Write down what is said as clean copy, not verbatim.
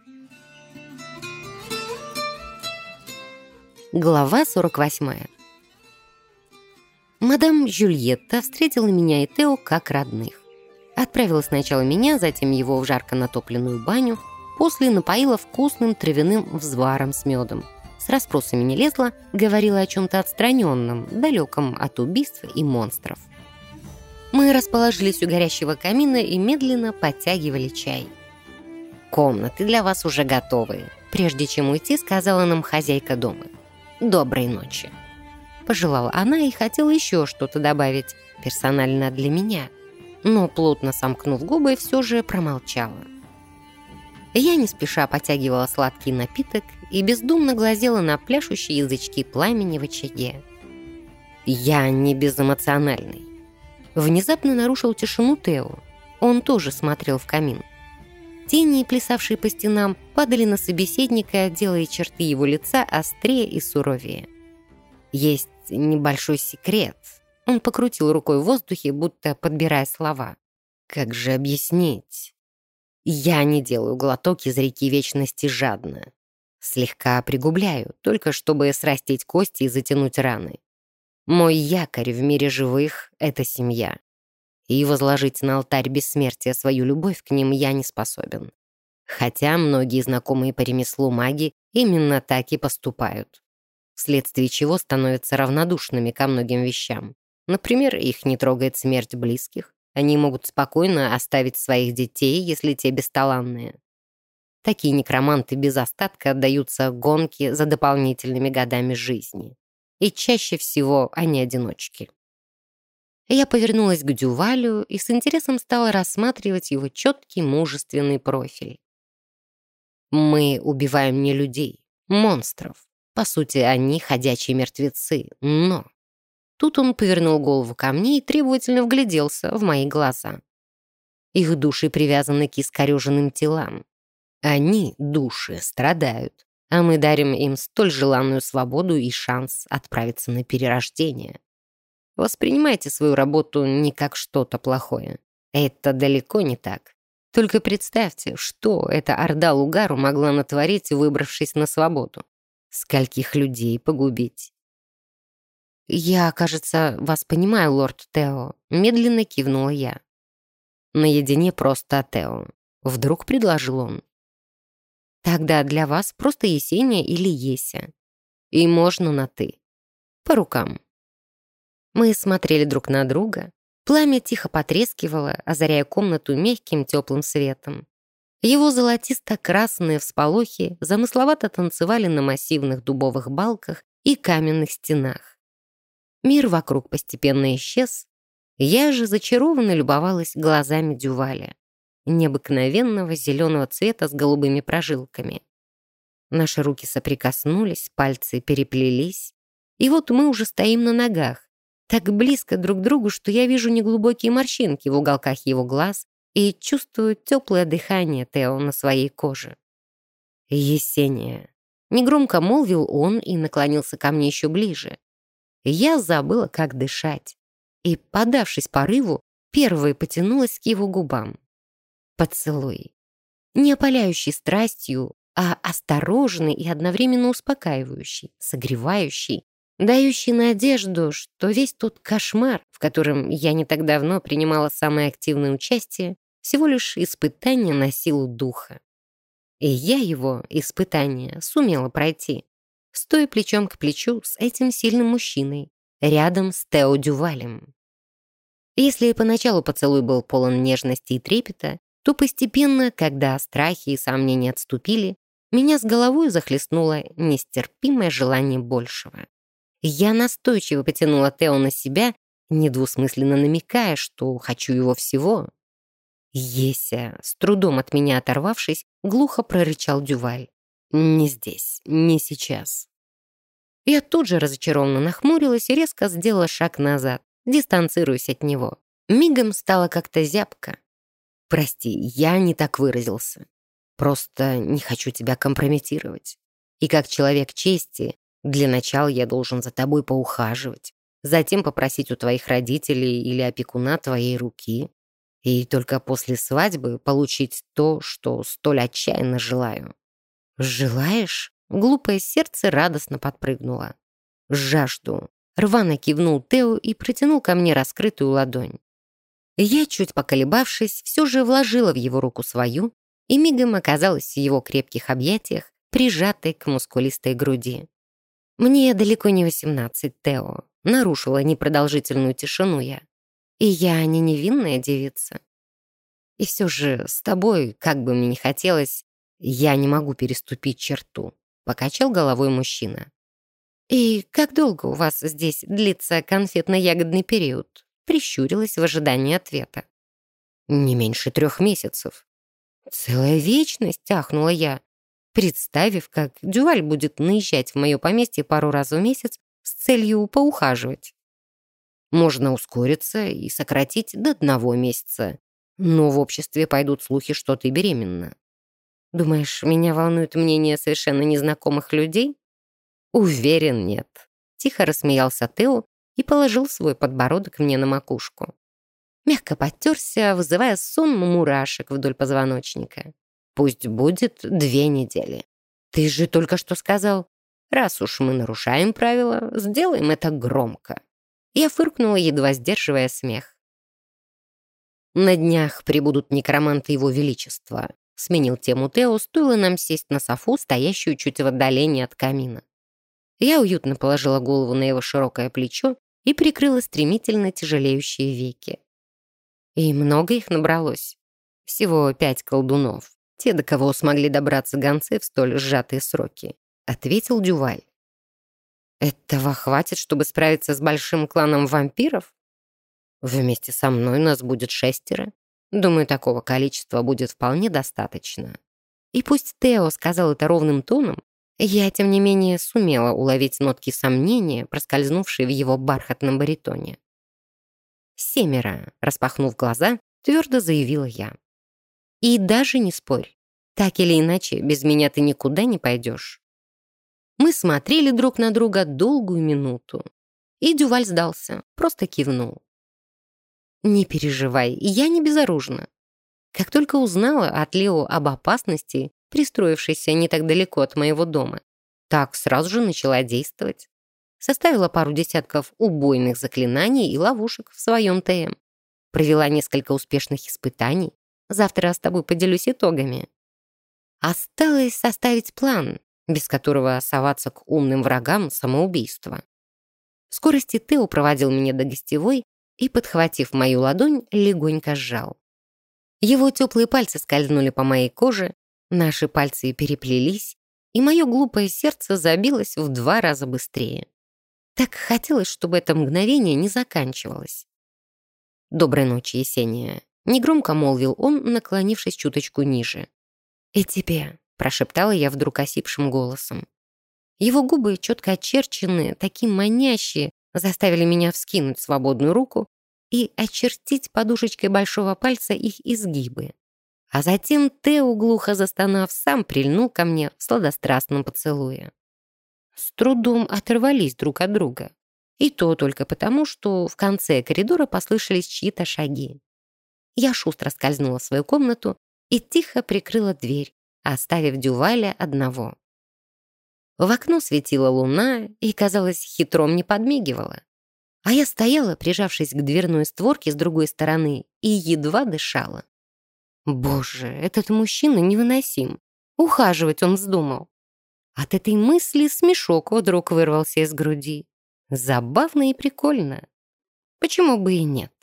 Глава 48. Мадам Жюльетта встретила меня и Тео как родных. Отправила сначала меня, затем его в жарко натопленную баню, после напоила вкусным травяным взваром с медом. С расспросами не лезла, говорила о чем-то отстраненном, далеком от убийств и монстров. Мы расположились у горящего камина и медленно подтягивали чай. «Комнаты для вас уже готовы», — прежде чем уйти, сказала нам хозяйка дома. «Доброй ночи». Пожелала она и хотела еще что-то добавить, персонально для меня, но, плотно сомкнув губы, все же промолчала. Я не спеша потягивала сладкий напиток и бездумно глазела на пляшущие язычки пламени в очаге. Я не безэмоциональный. Внезапно нарушил тишину Тео. Он тоже смотрел в камин. Тени, плясавшие по стенам, падали на собеседника, делая черты его лица острее и суровее. Есть небольшой секрет. Он покрутил рукой в воздухе, будто подбирая слова. Как же объяснить? Я не делаю глоток из реки вечности жадно. Слегка пригубляю, только чтобы срастить кости и затянуть раны. Мой якорь в мире живых — это семья. И возложить на алтарь бессмертия свою любовь к ним я не способен. Хотя многие знакомые по ремеслу маги именно так и поступают. Вследствие чего становятся равнодушными ко многим вещам. Например, их не трогает смерть близких. Они могут спокойно оставить своих детей, если те бесталанные. Такие некроманты без остатка отдаются гонке за дополнительными годами жизни. И чаще всего они одиночки. Я повернулась к Дювалю и с интересом стала рассматривать его четкий, мужественный профиль. Мы убиваем не людей, монстров. По сути, они ходячие мертвецы, но... Тут он повернул голову ко мне и требовательно вгляделся в мои глаза. Их души привязаны к искореженным телам. Они, души, страдают, а мы дарим им столь желанную свободу и шанс отправиться на перерождение. Воспринимайте свою работу не как что-то плохое. Это далеко не так. Только представьте, что эта орда Лугару могла натворить, выбравшись на свободу. Скольких людей погубить. «Я, кажется, вас понимаю, лорд Тео», — медленно кивнула я. «Наедине просто Тео», — вдруг предложил он. «Тогда для вас просто Есения или Еся. И можно на «ты». По рукам». Мы смотрели друг на друга. Пламя тихо потрескивало, озаряя комнату мягким теплым светом. Его золотисто-красные всполохи замысловато танцевали на массивных дубовых балках и каменных стенах. Мир вокруг постепенно исчез. Я же зачарованно любовалась глазами Дюваля, необыкновенного зеленого цвета с голубыми прожилками. Наши руки соприкоснулись, пальцы переплелись, и вот мы уже стоим на ногах, так близко друг к другу, что я вижу неглубокие морщинки в уголках его глаз и чувствую теплое дыхание Тео на своей коже. «Есения», — негромко молвил он и наклонился ко мне еще ближе. Я забыла, как дышать, и, поддавшись порыву, первой потянулась к его губам. Поцелуй. Не опаляющий страстью, а осторожный и одновременно успокаивающий, согревающий, дающий надежду, что весь тот кошмар, в котором я не так давно принимала самое активное участие, всего лишь испытание на силу духа. И я его, испытание, сумела пройти, стоя плечом к плечу с этим сильным мужчиной, рядом с Тео Дювалем. Если поначалу поцелуй был полон нежности и трепета, то постепенно, когда страхи и сомнения отступили, меня с головой захлестнуло нестерпимое желание большего. Я настойчиво потянула Тео на себя, недвусмысленно намекая, что хочу его всего. «Еся», с трудом от меня оторвавшись, глухо прорычал Дюваль. «Не здесь, не сейчас». Я тут же разочарованно нахмурилась и резко сделала шаг назад, дистанцируясь от него. Мигом стало как-то зябко. «Прости, я не так выразился. Просто не хочу тебя компрометировать. И как человек чести, для начала я должен за тобой поухаживать, затем попросить у твоих родителей или опекуна твоей руки. И только после свадьбы получить то, что столь отчаянно желаю». «Желаешь?» Глупое сердце радостно подпрыгнуло. «Жажду». Рвано кивнул Тео и протянул ко мне раскрытую ладонь. Я, чуть поколебавшись, все же вложила в его руку свою и мигом оказалась в его крепких объятиях, прижатой к мускулистой груди. «Мне далеко не 18, Тео», — нарушила непродолжительную тишину я. «И я не невинная девица. И все же с тобой, как бы мне ни хотелось, я не могу переступить черту», — покачал головой мужчина. «И как долго у вас здесь длится конфетно-ягодный период?» Прищурилась в ожидании ответа. «Не меньше 3 месяцев». «Целая вечность», — ахнула я, представив, как Дюваль будет наезжать в мое поместье пару раз в месяц с целью поухаживать. «Можно ускориться и сократить до 1 месяца, но в обществе пойдут слухи, что ты беременна». «Думаешь, меня волнует мнение совершенно незнакомых людей?» «Уверен, нет», — тихо рассмеялся Тео и положил свой подбородок мне на макушку. Мягко подтерся, вызывая сон мурашек вдоль позвоночника. «Пусть будет 2 недели. Ты же только что сказал, раз уж мы нарушаем правила, сделаем это громко». Я фыркнула, едва сдерживая смех. «На днях прибудут некроманты Его Величества», — сменил тему Тео, стоило нам сесть на софу, стоящую чуть в отдалении от камина. Я уютно положила голову на его широкое плечо и прикрыла стремительно тяжелеющие веки. И много их набралось. Всего 5 колдунов. Те, до кого смогли добраться гонцы в столь сжатые сроки, ответил Дюваль. «Этого хватит, чтобы справиться с большим кланом вампиров? Вместе со мной нас будет 6. Думаю, такого количества будет вполне достаточно». И пусть Тео сказал это ровным тоном, я, тем не менее, сумела уловить нотки сомнения, проскользнувшие в его бархатном баритоне. 7, распахнув глаза, твердо заявила я. «И даже не спорь. Так или иначе, без меня ты никуда не пойдешь». Мы смотрели друг на друга долгую минуту. И Дюваль сдался, просто кивнул. «Не переживай, я не безоружна. Как только узнала от Лео об опасности, пристроившейся не так далеко от моего дома, так сразу же начала действовать. Составила пару десятков убойных заклинаний и ловушек в своем ТМ. Провела несколько успешных испытаний. Завтра с тобой поделюсь итогами. Осталось составить план, без которого соваться к умным врагам — самоубийство. В скорости Тео проводил меня до гостевой и, подхватив мою ладонь, легонько сжал. Его теплые пальцы скользнули по моей коже, наши пальцы переплелись, и мое глупое сердце забилось в 2 раза быстрее. Так хотелось, чтобы это мгновение не заканчивалось. «Доброй ночи, Есения», — негромко молвил он, наклонившись чуточку ниже. «И тебе», — прошептала я вдруг осипшим голосом. Его губы, четко очерченные, такие манящие, заставили меня вскинуть свободную руку и очертить подушечкой большого пальца их изгибы. А затем Тео, глухо застонав, сам прильнул ко мне в сладострастном поцелуе. С трудом оторвались друг от друга. И то только потому, что в конце коридора послышались чьи-то шаги. Я шустро скользнула в свою комнату и тихо прикрыла дверь, оставив Дюваля одного. В окно светила луна и, казалось, хитром не подмигивала. А я стояла, прижавшись к дверной створке с другой стороны, и едва дышала. Боже, этот мужчина невыносим. Ухаживать он вздумал. От этой мысли смешок вдруг вырвался из груди. Забавно и прикольно. Почему бы и нет?